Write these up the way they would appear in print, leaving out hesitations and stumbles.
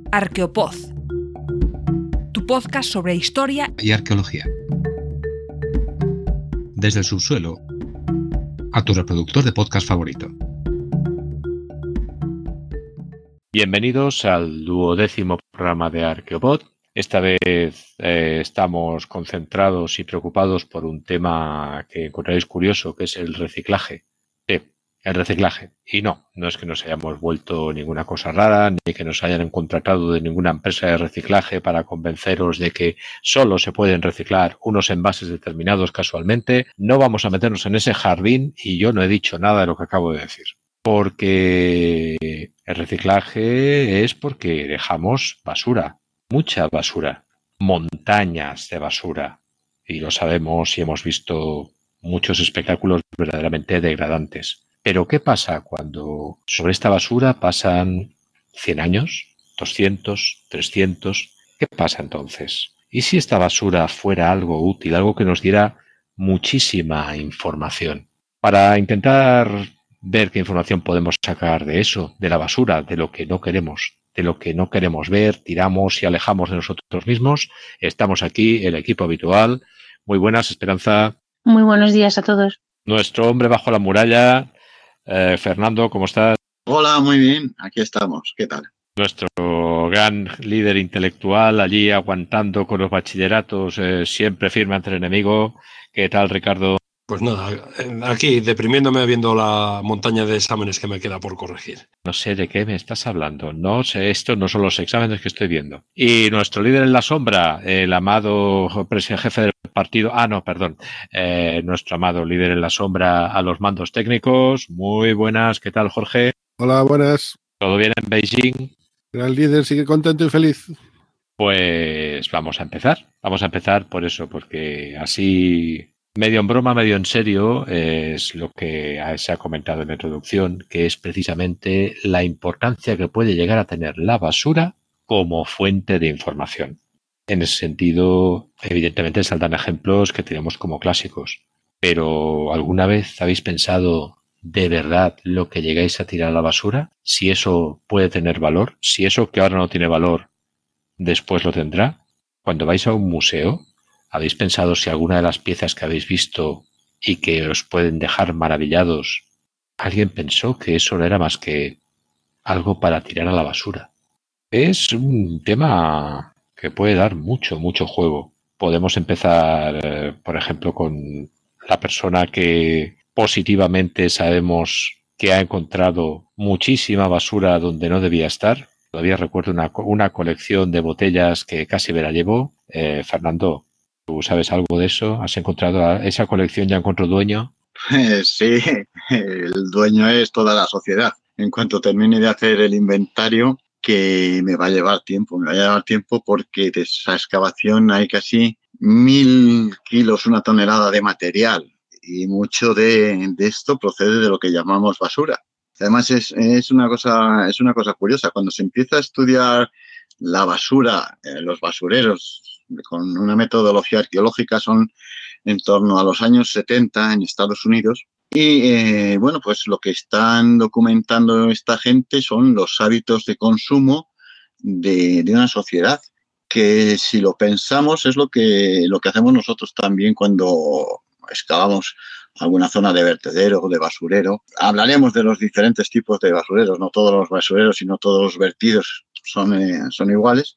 Arqueopod, tu podcast sobre historia y arqueología. Desde el subsuelo a tu reproductor de podcast favorito. Bienvenidos al 12º programa de Arqueopod. Esta vez estamos concentrados y preocupados por un tema que encontraréis curioso, que es el reciclaje. Sí, el reciclaje. Y no es que nos hayamos vuelto ninguna cosa rara, ni que nos hayan contratado de ninguna empresa de reciclaje para convenceros de que solo se pueden reciclar unos envases determinados casualmente. No vamos a meternos en ese jardín y yo no he dicho nada de lo que acabo de decir. Porque el reciclaje es porque dejamos basura, mucha basura, montañas de basura. Y lo sabemos y hemos visto muchos espectáculos verdaderamente degradantes. Pero ¿qué pasa cuando sobre esta basura pasan 100 años, 200, 300? ¿Qué pasa entonces? ¿Y si esta basura fuera algo útil, algo que nos diera muchísima información? Para intentar ver qué información podemos sacar de eso, de la basura, de lo que no queremos ver, tiramos y alejamos de nosotros mismos, estamos aquí, el equipo habitual. Muy buenas, Esperanza. Muy buenos días a todos. Nuestro hombre bajo la muralla, Fernando, ¿cómo estás? Hola, muy bien, aquí estamos. ¿Qué tal? Nuestro gran líder intelectual allí aguantando con los bachilleratos, siempre firme ante el enemigo. ¿Qué tal, Ricardo? Pues nada, aquí deprimiéndome viendo la montaña de exámenes que me queda por corregir. No sé de qué me estás hablando. No sé, estos no son los exámenes que estoy viendo. Y nuestro líder en la sombra, el amado jefe del partido. Nuestro amado líder en la sombra a los mandos técnicos. Muy buenas. ¿Qué tal, Jorge? Hola, buenas. ¿Todo bien en Beijing? El líder sigue contento y feliz. Pues vamos a empezar. Vamos a empezar por eso, porque así, medio en broma, medio en serio, es lo que se ha comentado en la introducción, que es precisamente la importancia que puede llegar a tener la basura como fuente de información. En ese sentido, evidentemente saltan ejemplos que tenemos como clásicos. Pero ¿alguna vez habéis pensado de verdad lo que llegáis a tirar a la basura? Si eso puede tener valor, si eso que ahora no tiene valor después lo tendrá. Cuando vais a un museo, ¿habéis pensado si alguna de las piezas que habéis visto y que os pueden dejar maravillados, alguien pensó que eso no era más que algo para tirar a la basura? Es un tema que puede dar mucho juego. Podemos empezar, por ejemplo, con la persona que positivamente sabemos que ha encontrado muchísima basura donde no debía estar. Todavía recuerdo una colección de botellas que casi me la llevó. Fernando, ¿tú sabes algo de eso? ¿Has encontrado esa colección? ¿Ya encontró dueño? Sí, el dueño es toda la sociedad. En cuanto termine de hacer el inventario, que me va a llevar tiempo porque de esa excavación hay casi 1.000 kilos, 1 tonelada de material y mucho de esto procede de lo que llamamos basura. Además es una cosa curiosa. Cuando se empieza a estudiar la basura, los basureros, con una metodología arqueológica, son en torno a los años 70 en Estados Unidos. Y pues lo que están documentando esta gente son los hábitos de consumo de una sociedad, que si lo pensamos es lo que hacemos nosotros también cuando excavamos alguna zona de vertedero o de basurero. Hablaremos de los diferentes tipos de basureros. No todos los basureros y no todos los vertidos son iguales.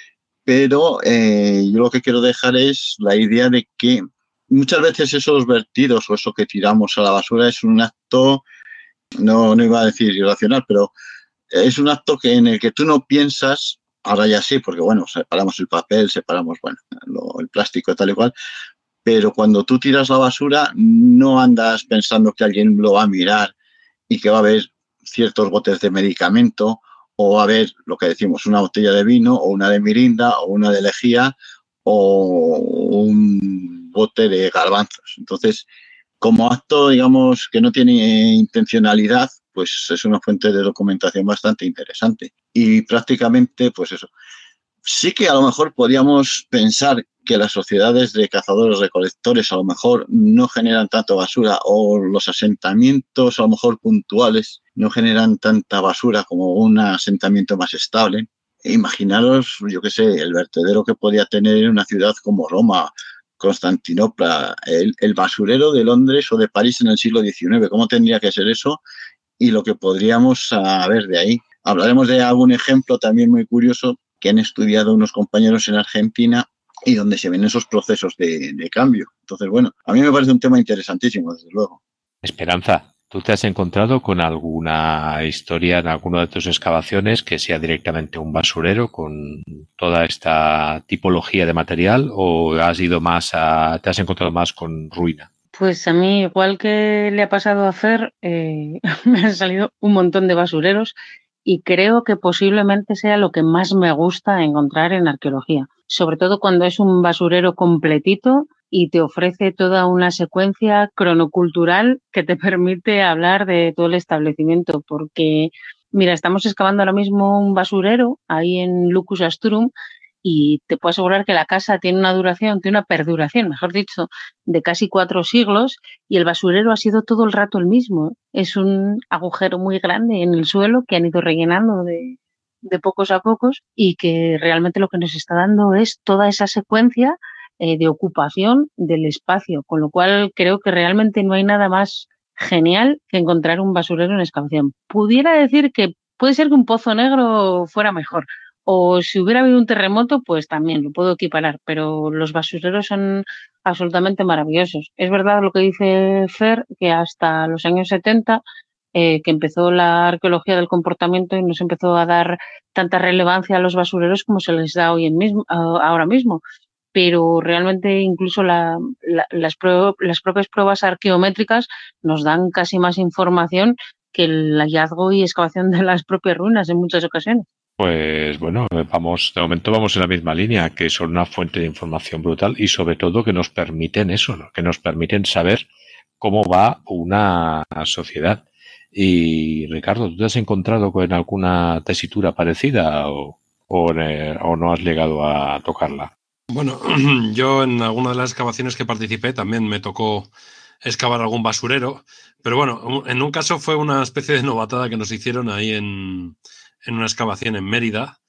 Pero yo lo que quiero dejar es la idea de que muchas veces esos vertidos o eso que tiramos a la basura es un acto, no iba a decir irracional, pero es un acto en el que tú no piensas, ahora ya sí, porque separamos el papel, separamos el plástico tal y cual, pero cuando tú tiras la basura no andas pensando que alguien lo va a mirar y que va a haber ciertos botes de medicamento, o va a haber, lo que decimos, una botella de vino o una de mirinda o una de lejía o un bote de garbanzos. Entonces, como acto, digamos, que no tiene intencionalidad, pues es una fuente de documentación bastante interesante. Y prácticamente, pues eso. Sí que a lo mejor podríamos pensar que las sociedades de cazadores-recolectores a lo mejor no generan tanta basura, o los asentamientos a lo mejor puntuales no generan tanta basura como un asentamiento más estable. imaginaros, yo qué sé, el vertedero que podía tener una ciudad como Roma, Constantinopla, el basurero de Londres o de París en el siglo XIX. ¿Cómo tendría que ser eso? Y lo que podríamos saber de ahí. Hablaremos de algún ejemplo también muy curioso que han estudiado unos compañeros en Argentina y donde se ven esos procesos de cambio. Entonces, bueno, a mí me parece un tema interesantísimo, desde luego. Esperanza, ¿tú te has encontrado con alguna historia en alguna de tus excavaciones que sea directamente un basurero con toda esta tipología de material o has ido más te has encontrado más con ruina? Pues a mí, igual que le ha pasado a Fer, me han salido un montón de basureros y creo que posiblemente sea lo que más me gusta encontrar en arqueología. Sobre todo cuando es un basurero completito y te ofrece toda una secuencia cronocultural que te permite hablar de todo el establecimiento. Porque, mira, estamos excavando ahora mismo un basurero ahí en Lucus Astrum y te puedo asegurar que la casa tiene una perduración, mejor dicho, de casi 4 siglos y el basurero ha sido todo el rato el mismo. Es un agujero muy grande en el suelo que han ido rellenando de pocos a pocos y que realmente lo que nos está dando es toda esa secuencia de ocupación del espacio, con lo cual creo que realmente no hay nada más genial que encontrar un basurero en excavación. Pudiera decir que puede ser que un pozo negro fuera mejor, o si hubiera habido un terremoto, pues también lo puedo equiparar, pero los basureros son absolutamente maravillosos. Es verdad lo que dice Fer, que hasta los años 70, que empezó la arqueología del comportamiento y no se empezó a dar tanta relevancia a los basureros como se les da ahora mismo. Pero realmente incluso las propias pruebas arqueométricas nos dan casi más información que el hallazgo y excavación de las propias ruinas en muchas ocasiones. Pues bueno, de momento vamos en la misma línea, que son una fuente de información brutal y sobre todo que nos permiten eso, ¿no? Que nos permiten saber cómo va una sociedad. Y Ricardo, ¿tú te has encontrado con alguna tesitura parecida o no has llegado a tocarla? Bueno, yo en alguna de las excavaciones que participé también me tocó excavar algún basurero, pero bueno, en un caso fue una especie de novatada que nos hicieron ahí en una excavación en Mérida,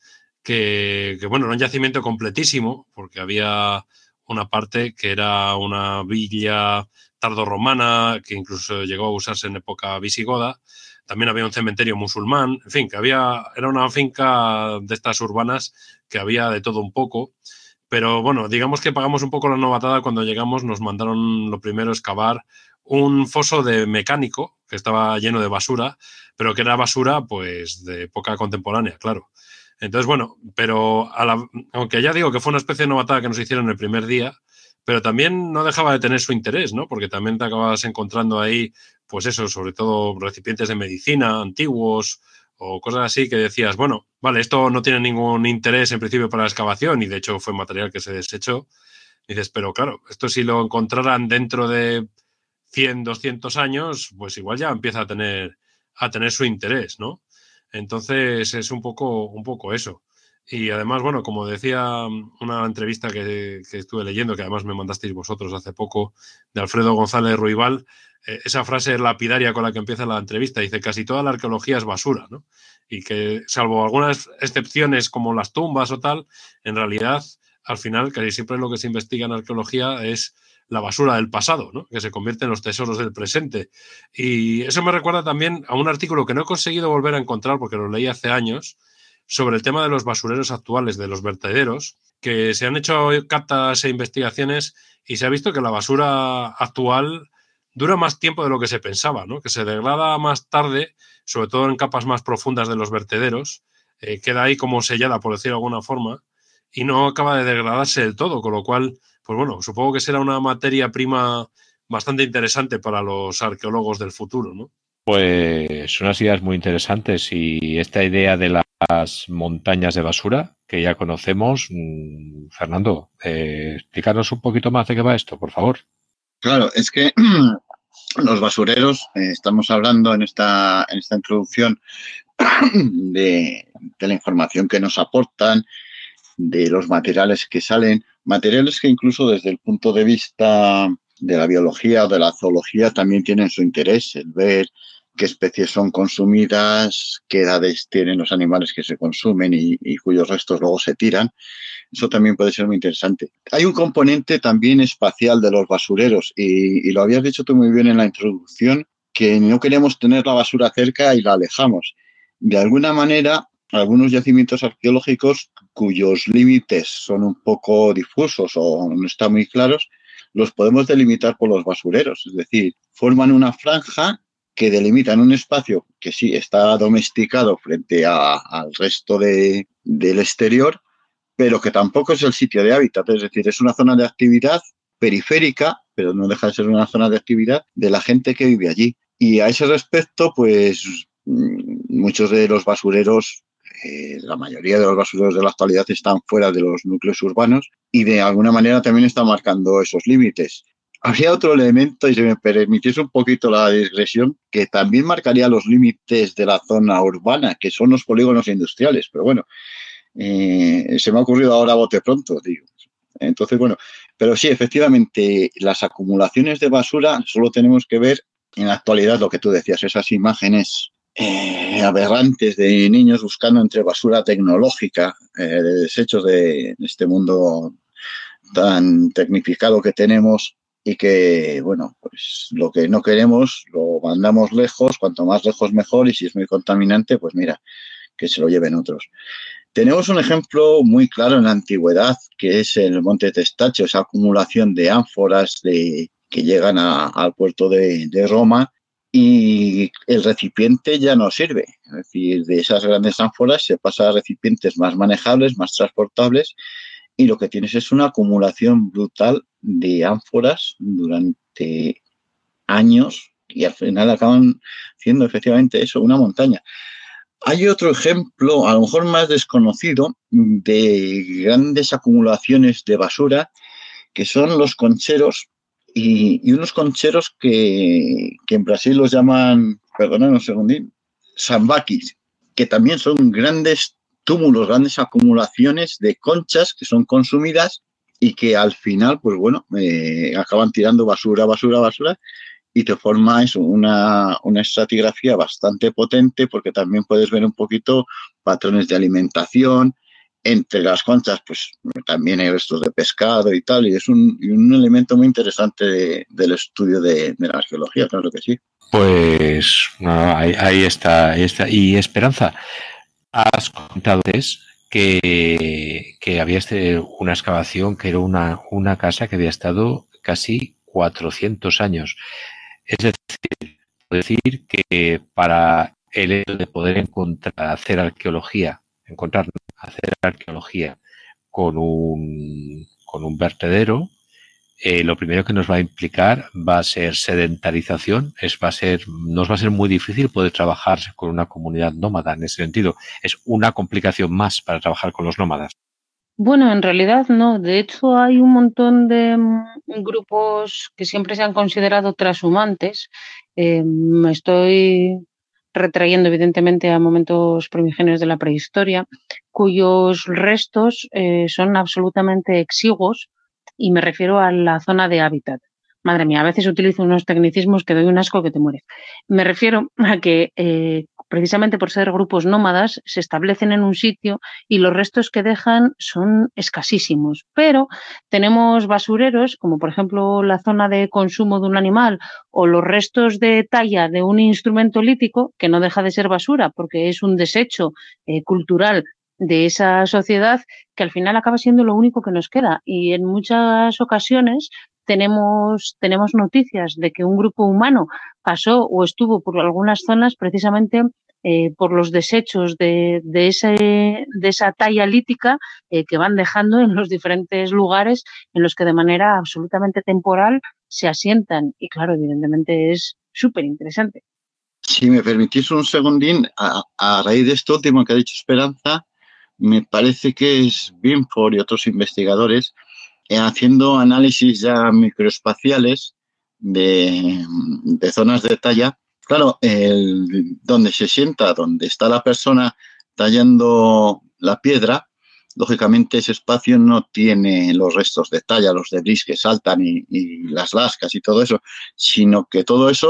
que bueno, era un yacimiento completísimo, porque había una parte que era una villa tardorromana, que incluso llegó a usarse en época visigoda. También había un cementerio musulmán, en fin, que era una finca de estas urbanas que había de todo un poco. Pero bueno, digamos que pagamos un poco la novatada cuando llegamos, nos mandaron lo primero excavar un foso de mecánico que estaba lleno de basura, pero que era basura pues de época contemporánea, claro. Entonces, bueno, pero aunque ya digo que fue una especie de novatada que nos hicieron el primer día, pero también no dejaba de tener su interés, ¿no? Porque también te acabas encontrando ahí, pues eso, sobre todo recipientes de medicina antiguos o cosas así que decías, bueno, vale, esto no tiene ningún interés en principio para la excavación y de hecho fue material que se desechó. Dices, pero claro, esto si lo encontraran dentro de 100, 200 años, pues igual ya empieza a tener su interés, ¿no? Entonces es un poco eso. Y además, bueno, como decía una entrevista que estuve leyendo, que además me mandasteis vosotros hace poco, de Alfredo González Ruibal, esa frase lapidaria con la que empieza la entrevista, dice, casi toda la arqueología es basura, ¿no? Y que, salvo algunas excepciones como las tumbas o tal, en realidad, al final, casi siempre lo que se investiga en arqueología es la basura del pasado, ¿no? Que se convierte en los tesoros del presente. Y eso me recuerda también a un artículo que no he conseguido volver a encontrar porque lo leí hace años, sobre el tema de los basureros actuales, de los vertederos, que se han hecho catas e investigaciones y se ha visto que la basura actual dura más tiempo de lo que se pensaba, ¿no? Que se degrada más tarde, sobre todo en capas más profundas de los vertederos, queda ahí como sellada, por decirlo de alguna forma, y no acaba de degradarse del todo, con lo cual, pues bueno, supongo que será una materia prima bastante interesante para los arqueólogos del futuro, ¿no? Pues unas ideas muy interesantes y esta idea de las montañas de basura que ya conocemos, Fernando, explícanos un poquito más de qué va esto, por favor. Claro, es que los basureros, estamos hablando en esta introducción de la información que nos aportan, de los materiales que salen, materiales que incluso desde el punto de vista de la biología o de la zoología también tienen su interés, el ver qué especies son consumidas, qué edades tienen los animales que se consumen y cuyos restos luego se tiran. Eso también puede ser muy interesante. Hay un componente también espacial de los basureros y lo habías dicho tú muy bien en la introducción, que no queremos tener la basura cerca y la alejamos. De alguna manera, algunos yacimientos arqueológicos cuyos límites son un poco difusos o no están muy claros, los podemos delimitar por los basureros. Es decir, forman una franja que delimitan un espacio que sí está domesticado frente al resto del exterior, pero que tampoco es el sitio de hábitat. Es decir, es una zona de actividad periférica, pero no deja de ser una zona de actividad de la gente que vive allí. Y a ese respecto, pues muchos de los basureros, la mayoría de los basureros de la actualidad están fuera de los núcleos urbanos y de alguna manera también están marcando esos límites. Habría otro elemento, y si me permitiese un poquito la digresión, que también marcaría los límites de la zona urbana, que son los polígonos industriales. Pero bueno, se me ha ocurrido ahora a bote pronto, digo. Entonces, bueno, pero sí, efectivamente, las acumulaciones de basura solo tenemos que ver en la actualidad lo que tú decías, esas imágenes aberrantes de niños buscando entre basura tecnológica, de desechos de este mundo tan tecnificado que tenemos y que, bueno, pues lo que no queremos lo mandamos lejos, cuanto más lejos mejor, y si es muy contaminante, pues mira, que se lo lleven otros. Tenemos un ejemplo muy claro en la antigüedad, que es el Monte Testaccio, esa acumulación de ánforas que llegan al puerto de Roma, y el recipiente ya no sirve. Es decir, de esas grandes ánforas se pasa a recipientes más manejables, más transportables, y lo que tienes es una acumulación brutal de ánforas durante años y al final acaban siendo efectivamente eso, una montaña. Hay otro ejemplo, a lo mejor más desconocido, de grandes acumulaciones de basura, que son los concheros, y unos concheros que en Brasil los llaman, perdonad un segundín, sambaquis, que también son grandes túmulos, grandes acumulaciones de conchas que son consumidas y que al final, pues bueno, acaban tirando basura, y te forma eso, una estratigrafía bastante potente, porque también puedes ver un poquito patrones de alimentación. Entre las conchas, pues también hay restos de pescado y tal, y es un elemento muy interesante del estudio de la arqueología, claro que sí. Pues ahí está. Y Esperanza, has comentado antes que había una excavación que era una casa que había estado casi 400 años. Es decir, que para el hecho de poder hacer arqueología con un vertedero, lo primero que nos va a implicar va a ser sedentarización, nos va a ser muy difícil poder trabajar con una comunidad nómada en ese sentido. Es una complicación más para trabajar con los nómadas. Bueno, en realidad no. De hecho, hay un montón de grupos que siempre se han considerado trashumantes. Me estoy retrayendo, evidentemente, a momentos primigenios de la prehistoria, cuyos restos son absolutamente exiguos, y me refiero a la zona de hábitat. Madre mía, a veces utilizo unos tecnicismos que doy un asco que te mueres. Me refiero a que precisamente por ser grupos nómadas se establecen en un sitio y los restos que dejan son escasísimos. Pero tenemos basureros, como por ejemplo la zona de consumo de un animal o los restos de talla de un instrumento lítico, que no deja de ser basura porque es un desecho cultural de esa sociedad, que al final acaba siendo lo único que nos queda. Y en muchas ocasiones tenemos noticias de que un grupo humano pasó o estuvo por algunas zonas precisamente por los desechos de esa talla lítica que van dejando en los diferentes lugares en los que de manera absolutamente temporal se asientan. Y claro, evidentemente es súper interesante. Si me permitís un segundín, a raíz de esto último que ha dicho Esperanza, me parece que es Binford y otros investigadores haciendo análisis ya microespaciales de zonas de talla. Claro, donde se sienta, donde está la persona tallando la piedra, lógicamente ese espacio no tiene los restos de talla, los debris que saltan y las lascas y todo eso, sino que todo eso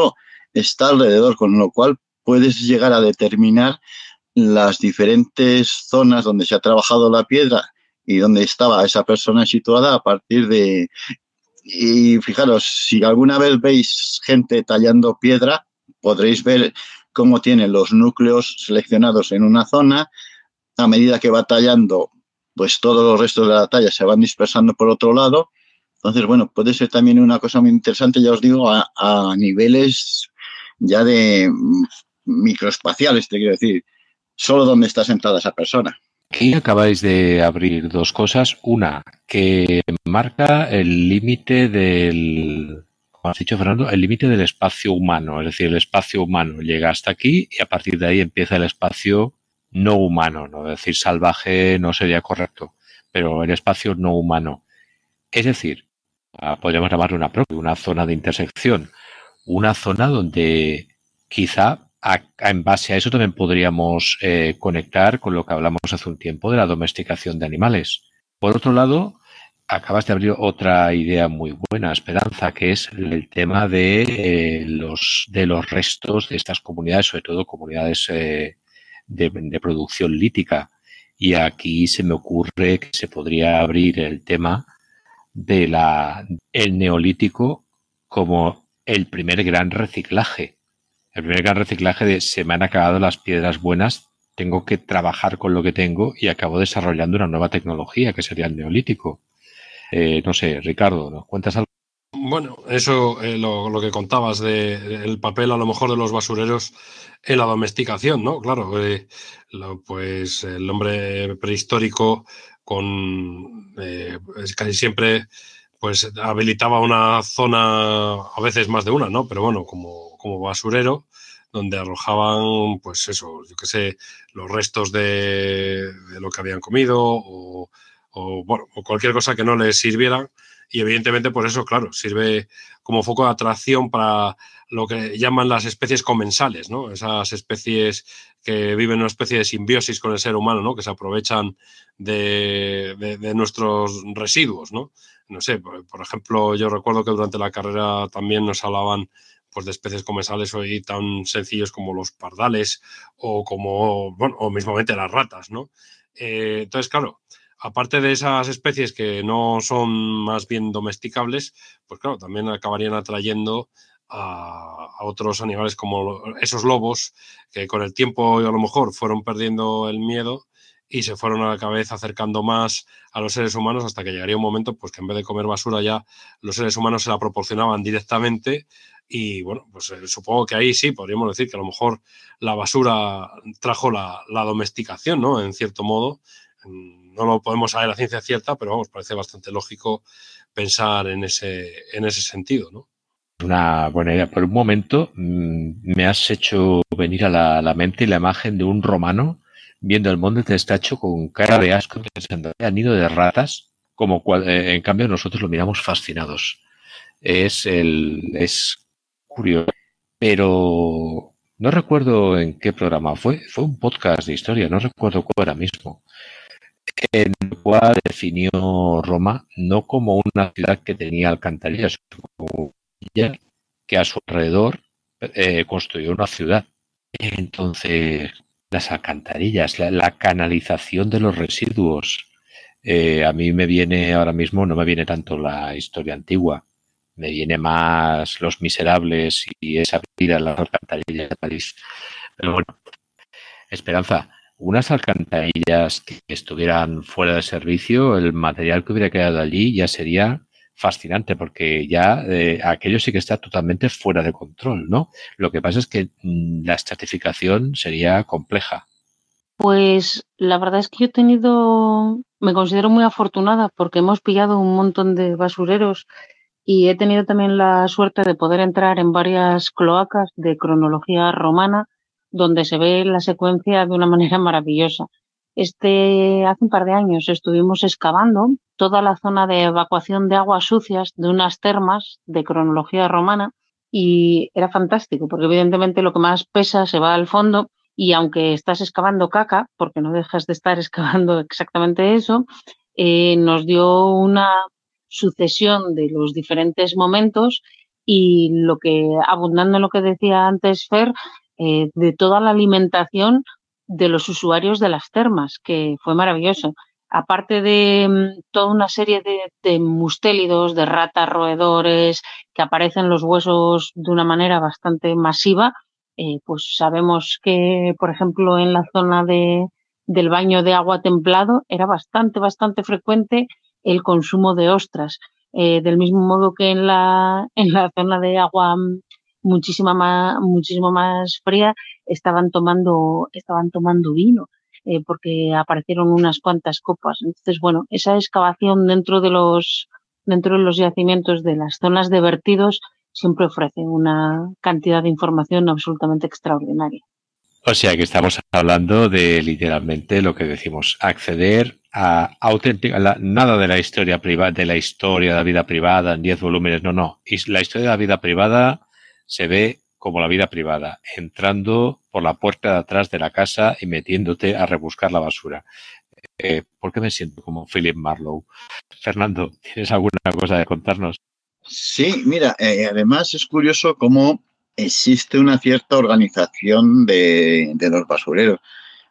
está alrededor, con lo cual puedes llegar a determinar las diferentes zonas donde se ha trabajado la piedra y donde estaba esa persona situada a partir de... Y fijaros, si alguna vez veis gente tallando piedra, podréis ver cómo tienen los núcleos seleccionados en una zona. A medida que va tallando, pues todos los restos de la talla se van dispersando por otro lado. Entonces, bueno, puede ser también una cosa muy interesante, ya os digo, a niveles ya de microespaciales, te quiero decir, solo donde está sentada esa persona. Aquí acabáis de abrir dos cosas. Una, que marca el límite del, como has dicho, Fernando, el límite del espacio humano. Es decir, el espacio humano llega hasta aquí y a partir de ahí empieza el espacio no humano, ¿no? Es decir, salvaje no sería correcto, pero el espacio no humano. Es decir, podríamos llamarlo una zona de intersección, una zona donde quizá en base a eso también podríamos conectar con lo que hablamos hace un tiempo de la domesticación de animales. Por otro lado, acabas de abrir otra idea muy buena, Esperanza, que es el tema de los restos de estas comunidades, sobre todo comunidades de producción lítica. Y aquí se me ocurre que se podría abrir el tema de el neolítico como el primer gran reciclaje. El primer gran reciclaje de se me han acabado las piedras buenas, tengo que trabajar con lo que tengo y acabo desarrollando una nueva tecnología que sería el neolítico. No sé, Ricardo, ¿nos cuentas algo? Bueno, eso, lo que contabas del papel a lo mejor de los basureros en la domesticación, ¿no? Claro, pues el hombre prehistórico casi siempre pues habilitaba una zona, a veces más de una, ¿no? Pero bueno, como basurero, donde arrojaban, pues eso, yo qué sé, los restos de lo que habían comido o cualquier cosa que no les sirviera. Y evidentemente, pues eso, claro, sirve como foco de atracción para lo que llaman las especies comensales, ¿no? Esas especies que viven en una especie de simbiosis con el ser humano, ¿no? Que se aprovechan de nuestros residuos, ¿no? No sé, por ejemplo, yo recuerdo que durante la carrera también nos hablaban pues de especies comensales hoy tan sencillos como los pardales o mismamente las ratas, ¿no? Entonces, claro, aparte de esas especies que no son más bien domesticables, pues claro, también acabarían atrayendo a otros animales como esos lobos que con el tiempo a lo mejor fueron perdiendo el miedo y se fueron a la cabeza acercando más a los seres humanos hasta que llegaría un momento pues que en vez de comer basura ya los seres humanos se la proporcionaban directamente y bueno, pues supongo que ahí sí podríamos decir que a lo mejor la basura trajo la domesticación, ¿no? En cierto modo. No lo podemos saber a ciencia cierta, pero vamos, parece bastante lógico pensar en ese sentido, ¿no? Una buena idea. Por un momento me has hecho venir a la mente la imagen de un romano viendo el monte de Estacho con cara de asco pensando en nido de ratas, como en cambio nosotros lo miramos fascinados. Es curioso, pero no recuerdo en qué programa fue un podcast de historia, no recuerdo cuál era mismo, en el cual definió Roma no como una ciudad que tenía alcantarillas, como que a su alrededor construyó una ciudad. Entonces, las alcantarillas, la canalización de los residuos, a mí me viene ahora mismo, no me viene tanto la historia antigua, me viene más Los Miserables y esa vida en las alcantarillas de París. Pero bueno, Esperanza, unas alcantarillas que estuvieran fuera de servicio, el material que hubiera quedado allí ya sería fascinante porque ya aquello sí que está totalmente fuera de control, ¿no? Lo que pasa es que la estratificación sería compleja. Pues la verdad es que me considero muy afortunada porque hemos pillado un montón de basureros y he tenido también la suerte de poder entrar en varias cloacas de cronología romana donde se ve la secuencia de una manera maravillosa. Hace un par de años estuvimos excavando toda la zona de evacuación de aguas sucias de unas termas de cronología romana y era fantástico porque evidentemente lo que más pesa se va al fondo y aunque estás excavando caca, porque no dejas de estar excavando exactamente eso, nos dio una sucesión de los diferentes momentos y abundando en lo que decía antes Fer, de toda la alimentación de los usuarios de las termas, que fue maravilloso. Aparte de toda una serie de mustélidos, de ratas, roedores, que aparecen los huesos de una manera bastante masiva, pues sabemos que, por ejemplo, en la zona del baño de agua templado era bastante frecuente el consumo de ostras. Del mismo modo que en la zona de agua muchísimo más fría estaban tomando vino, porque aparecieron unas cuantas copas. Entonces, bueno, esa excavación dentro de los yacimientos de las zonas de vertidos siempre ofrece una cantidad de información absolutamente extraordinaria. O sea que estamos hablando de literalmente lo que decimos, acceder a nada de la historia privada, de la vida privada en 10 volúmenes, no. Y la historia de la vida privada se ve como la vida privada, entrando por la puerta de atrás de la casa y metiéndote a rebuscar la basura. ¿Por qué me siento como Philip Marlowe? Fernando, ¿tienes alguna cosa de contarnos? Sí, mira, además es curioso cómo existe una cierta organización de los basureros.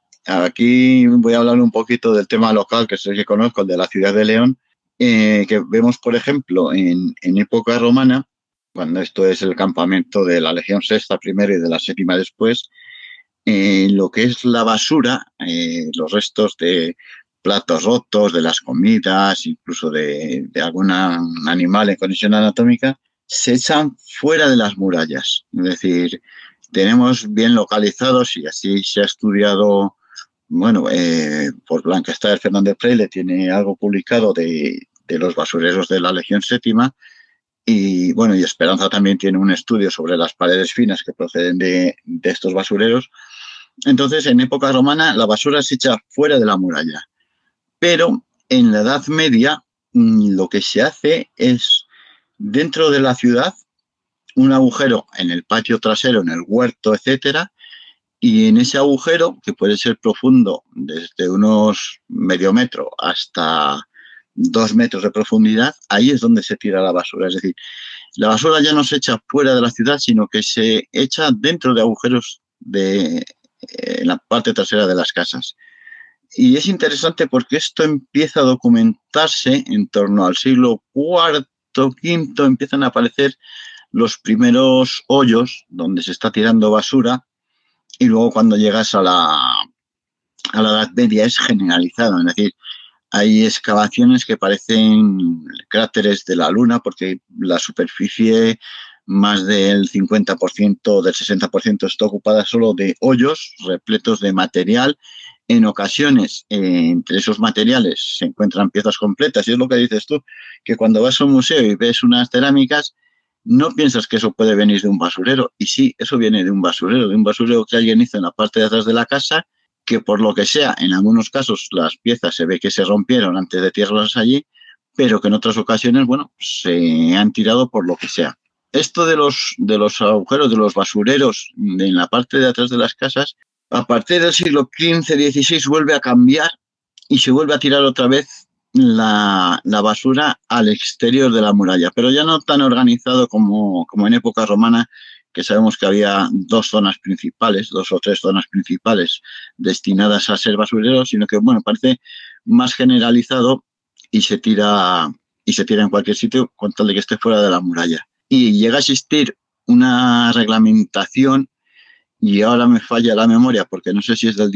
Aquí voy a hablar un poquito del tema local, que sé que conozco, el de la ciudad de León, que vemos, por ejemplo, en época romana, cuando esto es el campamento de la Legión Sexta primero y de la Séptima después, lo que es la basura, los restos de platos rotos, de las comidas, incluso de algún animal en condición anatómica, se echan fuera de las murallas. Es decir, tenemos bien localizados, y así se ha estudiado, bueno, por Blanquester Fernández Freile tiene algo publicado de los basureros de la Legión Séptima, y bueno, y Esperanza también tiene un estudio sobre las paredes finas que proceden de estos basureros. Entonces, en época romana, la basura se echa fuera de la muralla. Pero en la Edad Media, lo que se hace es, dentro de la ciudad, un agujero en el patio trasero, en el huerto, etcétera, y en ese agujero, que puede ser profundo desde unos medio metro hasta 2 metros de profundidad, ahí es donde se tira la basura. Es decir, la basura ya no se echa fuera de la ciudad, sino que se echa dentro de agujeros en la parte trasera de las casas. Y es interesante porque esto empieza a documentarse en torno al siglo IV, V, empiezan a aparecer los primeros hoyos donde se está tirando basura, y luego cuando llegas a la Edad Media es generalizado. Es decir, hay excavaciones que parecen cráteres de la Luna porque la superficie, más del 50%, del 60% está ocupada solo de hoyos repletos de material. En ocasiones, entre esos materiales se encuentran piezas completas, y es lo que dices tú, que cuando vas a un museo y ves unas cerámicas, no piensas que eso puede venir de un basurero, y sí, eso viene de un basurero que alguien hizo en la parte de atrás de la casa, que por lo que sea, en algunos casos las piezas se ve que se rompieron antes de tirarlas allí, pero que en otras ocasiones, bueno, se han tirado por lo que sea. Esto de los agujeros, de los basureros en la parte de atrás de las casas, a partir del siglo XV-XVI vuelve a cambiar y se vuelve a tirar otra vez la basura al exterior de la muralla, pero ya no tan organizado como en época romana, que sabemos que había 2 zonas principales, 2 o 3 zonas principales destinadas a ser basureros, sino que, bueno, parece más generalizado y se tira en cualquier sitio con tal de que esté fuera de la muralla. Y llega a existir una reglamentación, y ahora me falla la memoria porque no sé si es del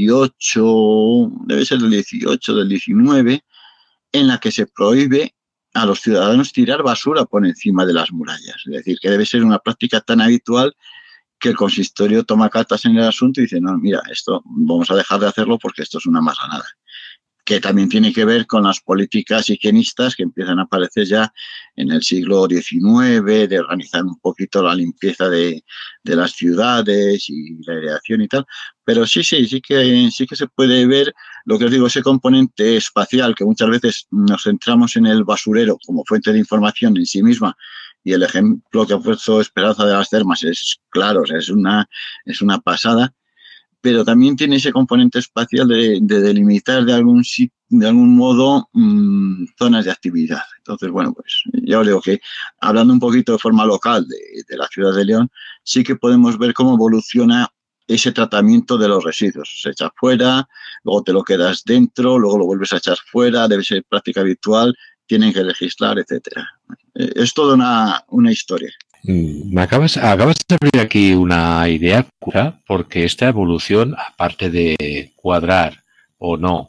18, debe ser del 18, del 19, en la que se prohíbe a los ciudadanos tirar basura por encima de las murallas. Es decir, que debe ser una práctica tan habitual que el consistorio toma cartas en el asunto y dice, no, mira, esto vamos a dejar de hacerlo porque esto es una marranada. Que también tiene que ver con las políticas higienistas que empiezan a aparecer ya en el siglo XIX, de organizar un poquito la limpieza de las ciudades y la aireación y tal. Pero sí que se puede ver, lo que os digo, ese componente espacial, que muchas veces nos centramos en el basurero como fuente de información en sí misma, y el ejemplo que ha puesto Esperanza de las termas es claro, o sea, es una pasada. Pero también tiene ese componente espacial de delimitar de algún sitio de algún modo, zonas de actividad. Entonces, bueno, pues ya os digo que hablando un poquito de forma local de la ciudad de León, sí que podemos ver cómo evoluciona ese tratamiento de los residuos. Se echa fuera, luego te lo quedas dentro, luego lo vuelves a echar fuera, debe ser práctica habitual, tienen que legislar, etcétera. Es toda una historia. Me acabas de abrir aquí una idea, porque esta evolución, aparte de cuadrar o no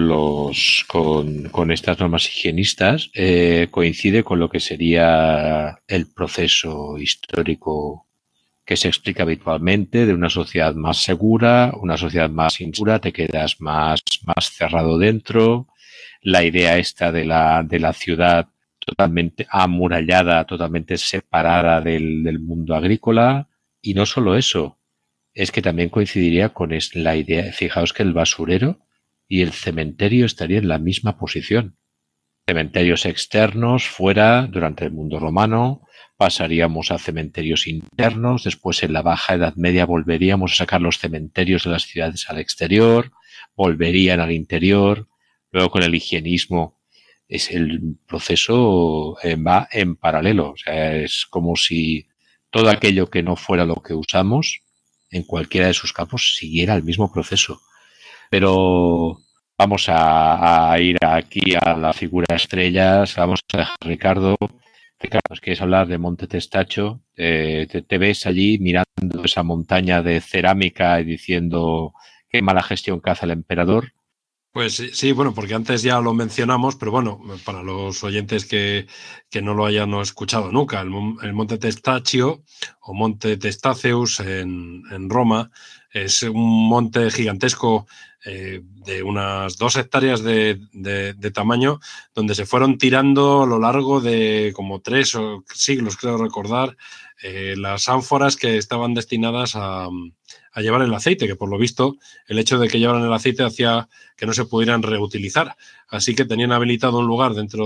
con estas normas higienistas, coincide con lo que sería el proceso histórico que se explica habitualmente de una sociedad más segura, una sociedad más insegura, te quedas más cerrado dentro, la idea esta de la ciudad totalmente amurallada, totalmente separada del mundo agrícola, y no solo eso, es que también coincidiría con la idea, fijaos que el basurero y el cementerio estarían en la misma posición. Cementerios externos, fuera, durante el mundo romano, pasaríamos a cementerios internos, después en la Baja Edad Media volveríamos a sacar los cementerios de las ciudades al exterior, volverían al interior, luego con el higienismo el proceso va en paralelo, o sea, es como si todo aquello que no fuera lo que usamos en cualquiera de sus campos siguiera el mismo proceso. Pero vamos a ir aquí a la figura estrellas, vamos a dejar a Ricardo. Ricardo, ¿nos quieres hablar de Monte Testacho? Te ves allí mirando esa montaña de cerámica y diciendo qué mala gestión que hace el emperador. Pues sí, bueno, porque antes ya lo mencionamos, pero bueno, para los oyentes que no lo hayan escuchado nunca, el Monte Testaccio o Monte Testaceus en Roma es un monte gigantesco de unas 2 hectáreas de tamaño, donde se fueron tirando a lo largo de como 3 siglos, creo recordar, las ánforas que estaban destinadas a llevar el aceite, que por lo visto el hecho de que llevaran el aceite hacía que no se pudieran reutilizar. Así que tenían habilitado un lugar en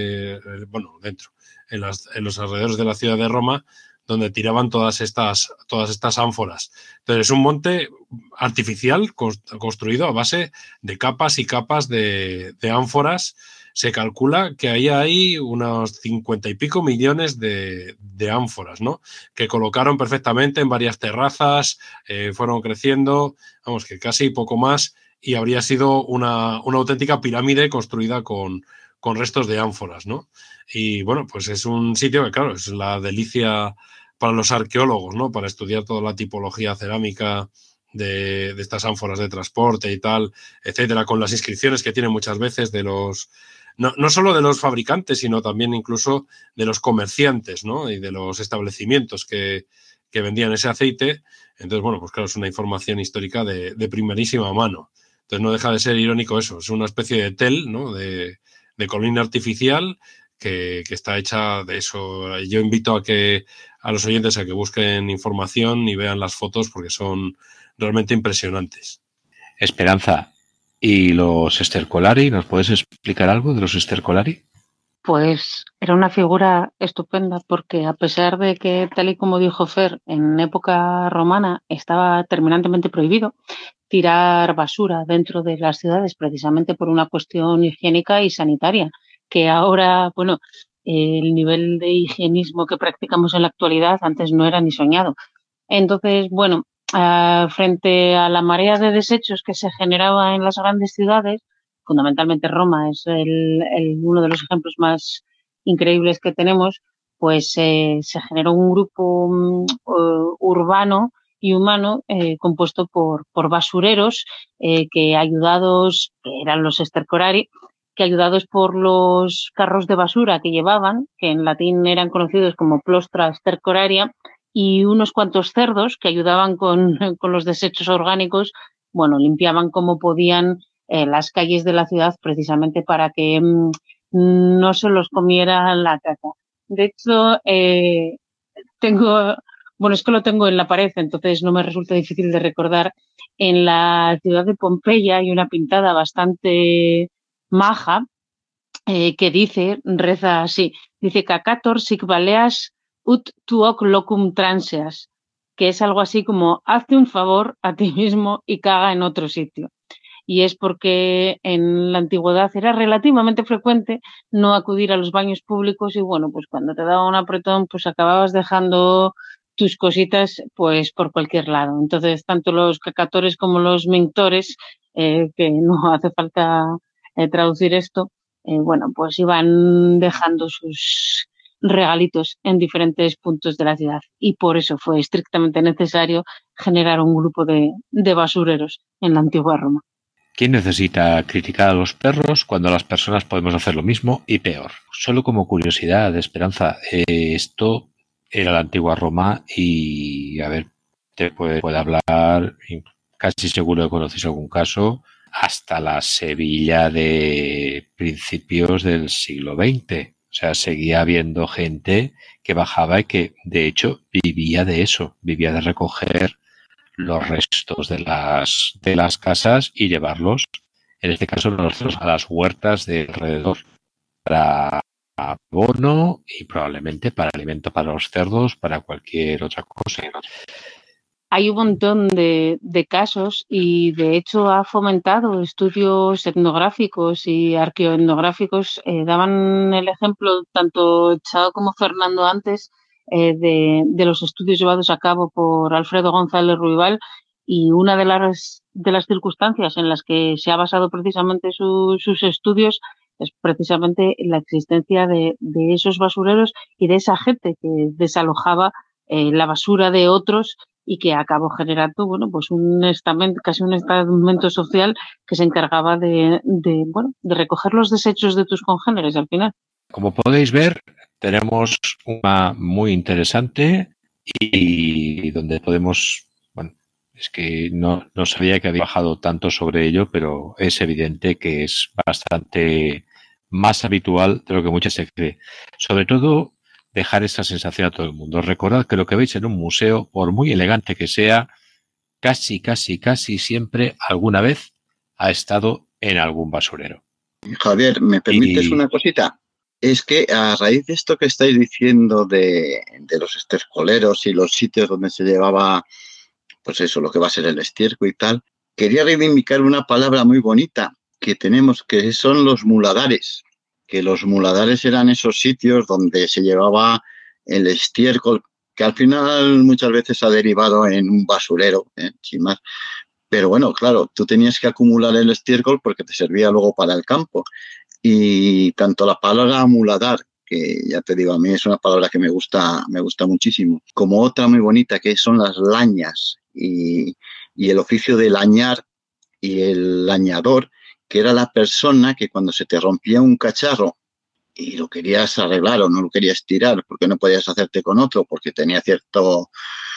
los alrededores de la ciudad de Roma, donde tiraban todas estas ánforas. Entonces es un monte artificial construido a base de capas y capas de ánforas. Se calcula que ahí hay unos 50 y pico millones de ánforas, ¿no? Que colocaron perfectamente en varias terrazas, fueron creciendo, vamos, que casi poco más, y habría sido una auténtica pirámide construida con restos de ánforas, ¿no? Y bueno, pues es un sitio que, claro, es la delicia para los arqueólogos, ¿no? Para estudiar toda la tipología cerámica de estas ánforas de transporte y tal, etcétera, con las inscripciones que tienen muchas veces de los... No solo de los fabricantes, sino también incluso de los comerciantes, ¿no? Y de los establecimientos que vendían ese aceite. Entonces, bueno, pues claro, es una información histórica de primerísima mano. Entonces no deja de ser irónico eso, es una especie de tel, ¿no? De colina artificial que está hecha de eso. Yo invito a los oyentes a que busquen información y vean las fotos porque son realmente impresionantes. Esperanza, ¿y los estercolari? ¿Nos puedes explicar algo de los estercolari? Pues era una figura estupenda porque a pesar de que, tal y como dijo Fer, en época romana estaba terminantemente prohibido tirar basura dentro de las ciudades precisamente por una cuestión higiénica y sanitaria, que ahora, bueno, el nivel de higienismo que practicamos en la actualidad antes no era ni soñado. Entonces, bueno, frente a la marea de desechos que se generaba en las grandes ciudades, fundamentalmente Roma es uno de los ejemplos más increíbles que tenemos, pues se generó un grupo urbano y humano compuesto por basureros que eran los estercolari, que ayudados por los carros de basura que llevaban, que en latín eran conocidos como plostra stercoraria, y unos cuantos cerdos que ayudaban con los desechos orgánicos, bueno, limpiaban como podían las calles de la ciudad precisamente para que no se los comiera la caca. De hecho, es que lo tengo en la pared, entonces no me resulta difícil de recordar. En la ciudad de Pompeya hay una pintada bastante maja que reza así, dice cacator sic valeas ut tuoc locum transeas, que es algo así como hazte un favor a ti mismo y caga en otro sitio. y es porque en la antigüedad era relativamente frecuente no acudir a los baños públicos y bueno, pues cuando te daba un apretón, pues acababas dejando tus cositas pues por cualquier lado. Entonces, tanto los cacatores como los mentores, que no hace falta traducir esto, bueno, pues iban dejando sus regalitos en diferentes puntos de la ciudad y por eso fue estrictamente necesario generar un grupo de basureros en la antigua Roma. ¿Quién necesita criticar a los perros cuando las personas podemos hacer lo mismo y peor? Solo como curiosidad, Esperanza, esto era la antigua Roma y, a ver, te puede hablar, casi seguro que conocéis algún caso, hasta la Sevilla de principios del siglo XX. O sea, seguía habiendo gente que bajaba y que, de hecho, vivía de eso, vivía de recoger los restos de las casas y llevarlos, en este caso, a las huertas de alrededor, para abono y probablemente para alimento para los cerdos, para cualquier otra cosa. Hay un montón de casos y de hecho ha fomentado estudios etnográficos y arqueoetnográficos. Daban el ejemplo tanto Chao como Fernando antes de los estudios llevados a cabo por Alfredo González Ruibal y una de las circunstancias en las que se ha basado precisamente sus estudios es precisamente la existencia de esos basureros y de esa gente que desalojaba la basura de otros y que acabó generando, bueno, pues casi un estamento social que se encargaba de recoger los desechos de tus congéneres al final. Como podéis ver, tenemos una muy interesante y donde podemos, bueno, es que no sabía que había bajado tanto sobre ello, pero es evidente que es bastante más habitual de lo que muchas se cree. Sobre todo, dejar esa sensación a todo el mundo. Recordad que lo que veis en un museo, por muy elegante que sea, casi siempre alguna vez ha estado en algún basurero. Javier, ¿me permites una cosita? Es que a raíz de esto que estáis diciendo de los estercoleros y los sitios donde se llevaba, pues eso, lo que va a ser el estiércol y tal, quería reivindicar una palabra muy bonita que tenemos, que son los muladares. Que los muladares eran esos sitios donde se llevaba el estiércol, que al final muchas veces ha derivado en un basurero, sin más. Pero bueno, claro, tú tenías que acumular el estiércol porque te servía luego para el campo. Y tanto la palabra muladar, que ya te digo, a mí es una palabra que me gusta muchísimo, como otra muy bonita que son las lañas y el oficio de lañar y el lañador, que era la persona que cuando se te rompía un cacharro y lo querías arreglar o no lo querías tirar porque no podías hacerte con otro porque tenía cierto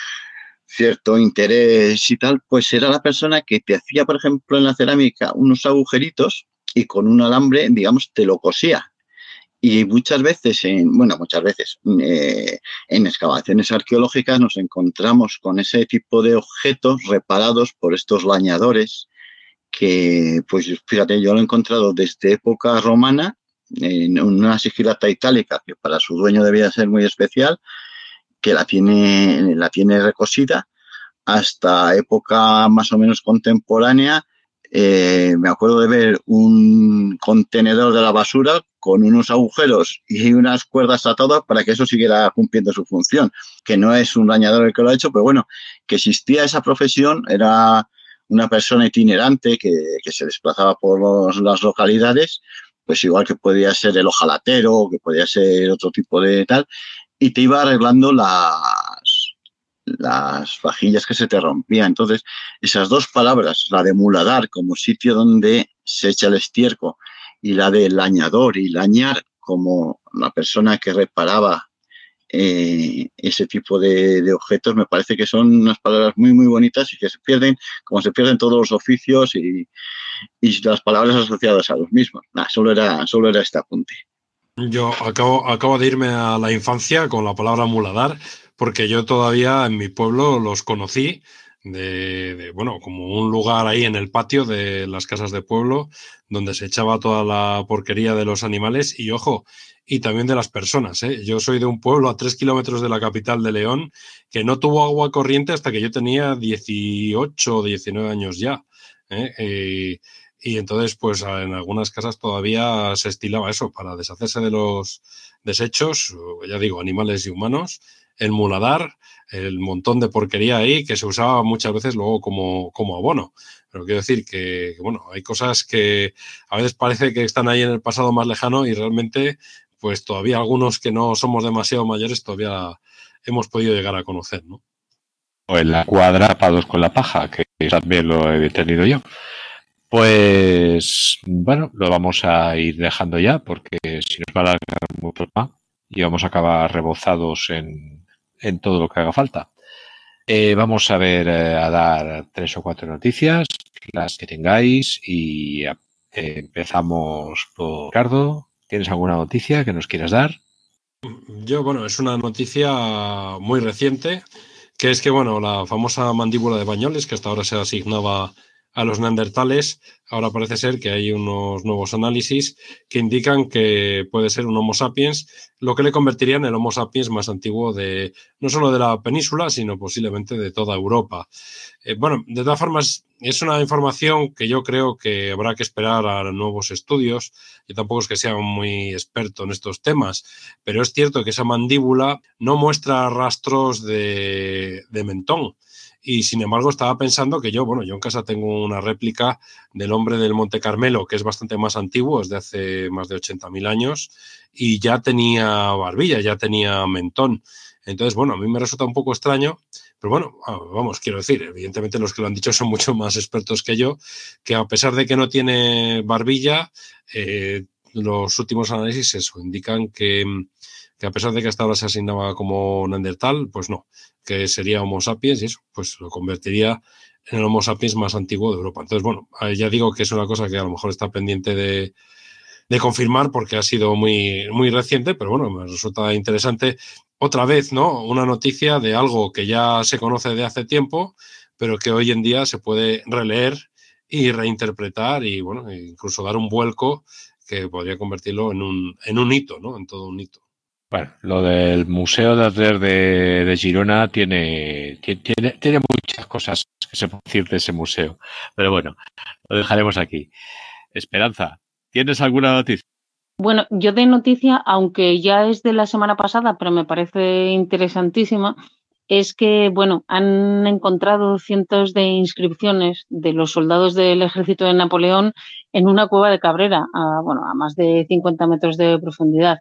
interés y tal, pues era la persona que te hacía, por ejemplo, en la cerámica unos agujeritos y con un alambre, digamos, te lo cosía. Y muchas veces en excavaciones arqueológicas nos encontramos con ese tipo de objetos reparados por estos lañadores que, pues fíjate, yo lo he encontrado desde época romana en una sigilata itálica que para su dueño debía ser muy especial, que la tiene recosida, hasta época más o menos contemporánea. Me acuerdo de ver un contenedor de la basura con unos agujeros y unas cuerdas atadas para que eso siguiera cumpliendo su función, que no es un lañador el que lo ha hecho, pero bueno, que existía esa profesión, era una persona itinerante que se desplazaba por las localidades, pues igual que podía ser el hojalatero, que podía ser otro tipo de tal, y te iba arreglando las vajillas que se te rompían. Entonces, esas dos palabras, la de muladar como sitio donde se echa el estiércol y la de lañador y lañar como la persona que reparaba ese tipo de objetos, me parece que son unas palabras muy, muy bonitas y que se pierden, como se pierden todos los oficios y las palabras asociadas a los mismos. Solo era este apunte. Yo acabo de irme a la infancia con la palabra muladar, porque yo todavía en mi pueblo los conocí bueno, como un lugar ahí en el patio de las casas de pueblo donde se echaba toda la porquería de los animales y, ojo, y también de las personas, ¿eh? Yo soy de un pueblo a 3 kilómetros de la capital de León que no tuvo agua corriente hasta que yo tenía 18 o 19 años ya, ¿eh? y entonces pues en algunas casas todavía se estilaba eso para deshacerse de los desechos, ya digo, animales y humanos, el muladar, el montón de porquería ahí que se usaba muchas veces luego como abono. Pero quiero decir que, bueno, hay cosas que a veces parece que están ahí en el pasado más lejano y realmente pues todavía algunos que no somos demasiado mayores todavía hemos podido llegar a conocer, ¿no? O en la cuadra pados con la paja, que también lo he tenido yo. Pues bueno, lo vamos a ir dejando ya porque si nos va a alargar mucho más y vamos a acabar rebozados en todo lo que haga falta. Vamos a ver, a dar 3 o 4 noticias, las que tengáis, y empezamos por Ricardo. ¿Tienes alguna noticia que nos quieras dar? Yo, bueno, es una noticia muy reciente, que es que, bueno, la famosa mandíbula de Bañoles, que hasta ahora se asignaba a los neandertales, ahora parece ser que hay unos nuevos análisis que indican que puede ser un Homo sapiens, lo que le convertiría en el Homo sapiens más antiguo de no solo de la península, sino posiblemente de toda Europa. Bueno, de todas formas, es una información que yo creo que habrá que esperar a nuevos estudios. Yo tampoco es que sea muy experto en estos temas, pero es cierto que esa mandíbula no muestra rastros de mentón. Y sin embargo estaba pensando que yo en casa tengo una réplica del hombre del Monte Carmelo, que es bastante más antiguo, es de hace más de 80.000 años, y ya tenía barbilla, ya tenía mentón. Entonces, bueno, a mí me resulta un poco extraño, pero bueno, vamos, quiero decir, evidentemente los que lo han dicho son mucho más expertos que yo, que a pesar de que no tiene barbilla, los últimos análisis eso, indican que a pesar de que hasta ahora se asignaba como neandertal, pues no, que sería Homo sapiens y eso, pues lo convertiría en el Homo sapiens más antiguo de Europa. Entonces, bueno, ya digo que es una cosa que a lo mejor está pendiente de confirmar porque ha sido muy, muy reciente, pero bueno, me resulta interesante otra vez, ¿no? Una noticia de algo que ya se conoce de hace tiempo, pero que hoy en día se puede releer y reinterpretar y, bueno, incluso dar un vuelco que podría convertirlo en un hito, ¿no? En todo un hito. Bueno, lo del Museo de Arte de Girona tiene muchas cosas que se pueden decir de ese museo. Pero bueno, lo dejaremos aquí. Esperanza, ¿tienes alguna noticia? Bueno, yo de noticia, aunque ya es de la semana pasada, pero me parece interesantísima, es que, bueno, han encontrado cientos de inscripciones de los soldados del ejército de Napoleón en una cueva de Cabrera, a más de 50 metros de profundidad.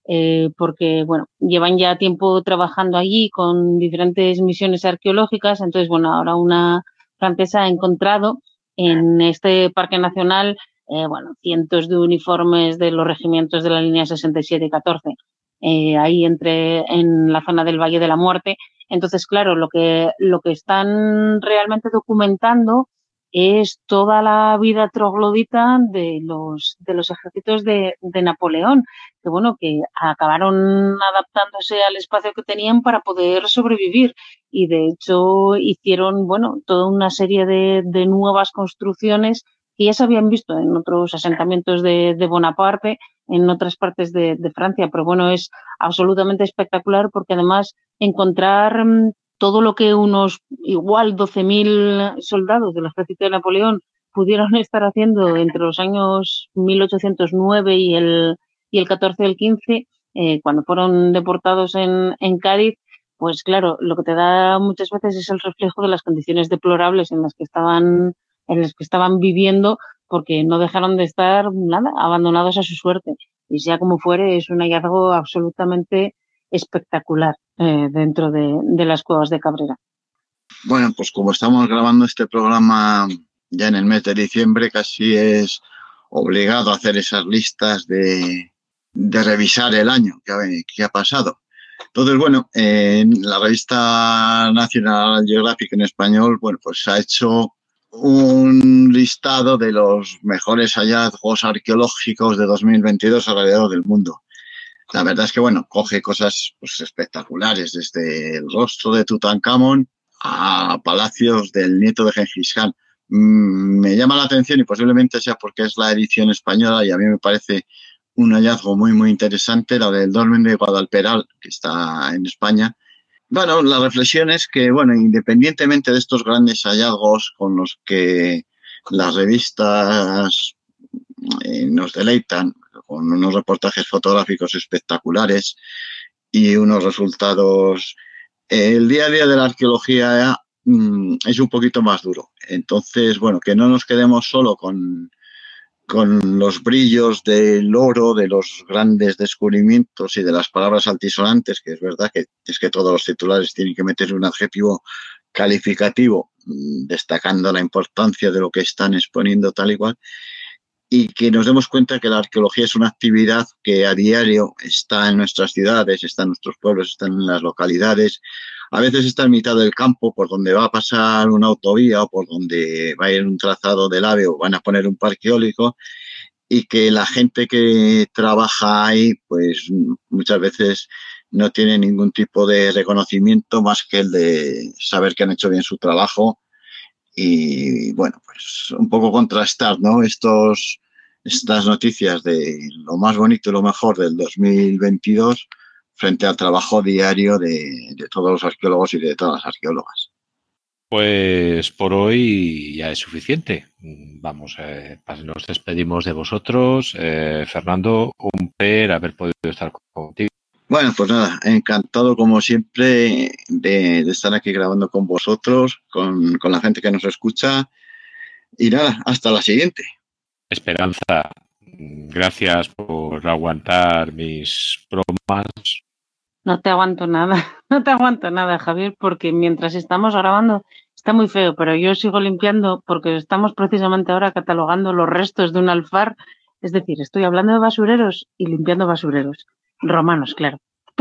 Porque, bueno, llevan ya tiempo trabajando allí con diferentes misiones arqueológicas. Entonces, bueno, ahora una francesa ha encontrado en este parque nacional, cientos de uniformes de los regimientos de la línea 67 y 14, ahí en la zona del Valle de la Muerte. Entonces, claro, lo que están realmente documentando es toda la vida troglodita de los ejércitos de Napoleón, que bueno, que acabaron adaptándose al espacio que tenían para poder sobrevivir y de hecho hicieron, toda una serie de nuevas construcciones que ya se habían visto en otros asentamientos de Bonaparte, en otras partes de Francia, pero bueno, es absolutamente espectacular porque además encontrar todo lo que unos igual 12.000 soldados del ejército de Napoleón pudieron estar haciendo entre los años 1809 y el 14 del 15, cuando fueron deportados en Cádiz, pues claro, lo que te da muchas veces es el reflejo de las condiciones deplorables en las que estaban viviendo, porque no dejaron de estar abandonados a su suerte. Y sea como fuere, es un hallazgo absolutamente espectacular dentro de las cuevas de Cabrera. Bueno, pues como estamos grabando este programa ya en el mes de diciembre, casi es obligado a hacer esas listas de revisar el año que ha pasado. Entonces, bueno, en la revista National Geographic en español, pues ha hecho un listado de los mejores hallazgos arqueológicos de 2022 alrededor del mundo. La verdad es que, coge cosas espectaculares, desde el rostro de Tutankamón a palacios del nieto de Gengis Khan. Me llama la atención y posiblemente sea porque es la edición española y a mí me parece un hallazgo muy, muy interesante, la del Dolmen de Guadalperal, que está en España. La reflexión es que, independientemente de estos grandes hallazgos con los que Las revistas nos deleitan con unos reportajes fotográficos espectaculares y unos resultados. El día a día de la arqueología es un poquito más duro. Entonces, bueno, que no nos quedemos solo con los brillos del oro, de los grandes descubrimientos y de las palabras altisonantes, que es verdad que es que todos los titulares tienen que meter un adjetivo calificativo destacando la importancia de lo que están exponiendo tal y cual, y que nos demos cuenta que la arqueología es una actividad que a diario está en nuestras ciudades, está en nuestros pueblos, está en las localidades. A veces está en mitad del campo, por donde va a pasar una autovía o por donde va a ir un trazado del AVE o van a poner un parque eólico, y que la gente que trabaja ahí, pues muchas veces no tiene ningún tipo de reconocimiento más que el de saber que han hecho bien su trabajo. Y bueno, pues un poco contrastar, ¿no? Estas noticias de lo más bonito y lo mejor del 2022 frente al trabajo diario de todos los arqueólogos y de todas las arqueólogas. Pues por hoy ya es suficiente. Vamos, nos despedimos de vosotros. Fernando, un placer haber podido estar contigo. Bueno, pues nada, encantado como siempre de estar aquí grabando con vosotros, con la gente que nos escucha. Y nada, hasta la siguiente. Esperanza, gracias por aguantar mis bromas. No te aguanto nada, Javier, porque mientras estamos grabando está muy feo, pero yo sigo limpiando porque estamos precisamente ahora catalogando los restos de un alfar. Es decir, estoy hablando de basureros y limpiando basureros. Romanos, claro.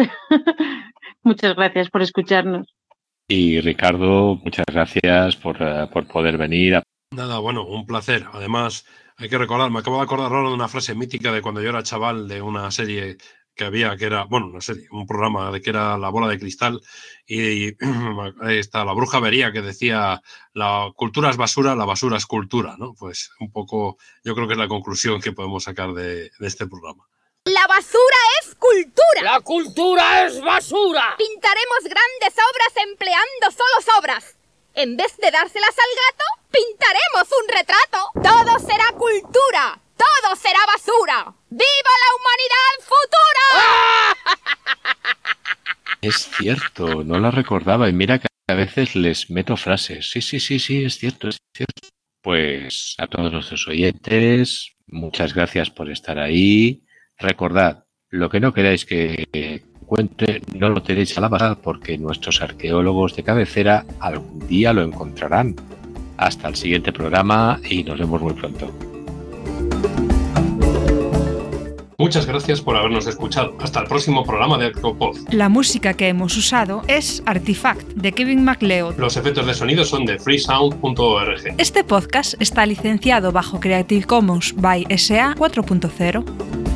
Muchas gracias por escucharnos. Y Ricardo, muchas gracias por poder venir. Nada, bueno, un placer. Además, hay que recordar, me acabo de acordar ahora de una frase mítica de cuando yo era chaval, de una serie que había, que era, bueno, una serie, un programa de que era La Bola de Cristal, y ahí está la bruja Bería que decía, la cultura es basura, la basura es cultura, ¿no? Pues un poco, yo creo que es la conclusión que podemos sacar de este programa. La basura es cultura. La cultura es basura. Pintaremos grandes obras empleando solo sobras. En vez de dárselas al gato, pintaremos un retrato. Todo será cultura. Todo será basura. ¡Viva la humanidad futura! Es cierto, no la recordaba. Y mira que a veces les meto frases. Sí, es cierto, es cierto. Pues a todos nuestros oyentes, muchas gracias por estar ahí. Recordad, lo que no queráis que cuente, no lo tenéis a la basura, porque nuestros arqueólogos de cabecera algún día lo encontrarán. Hasta el siguiente programa y nos vemos muy pronto. Muchas gracias por habernos escuchado. Hasta el próximo programa de Arqueopod. La música que hemos usado es Artifact, de Kevin MacLeod. Los efectos de sonido son de freesound.org. Este podcast está licenciado bajo Creative Commons by SA 4.0.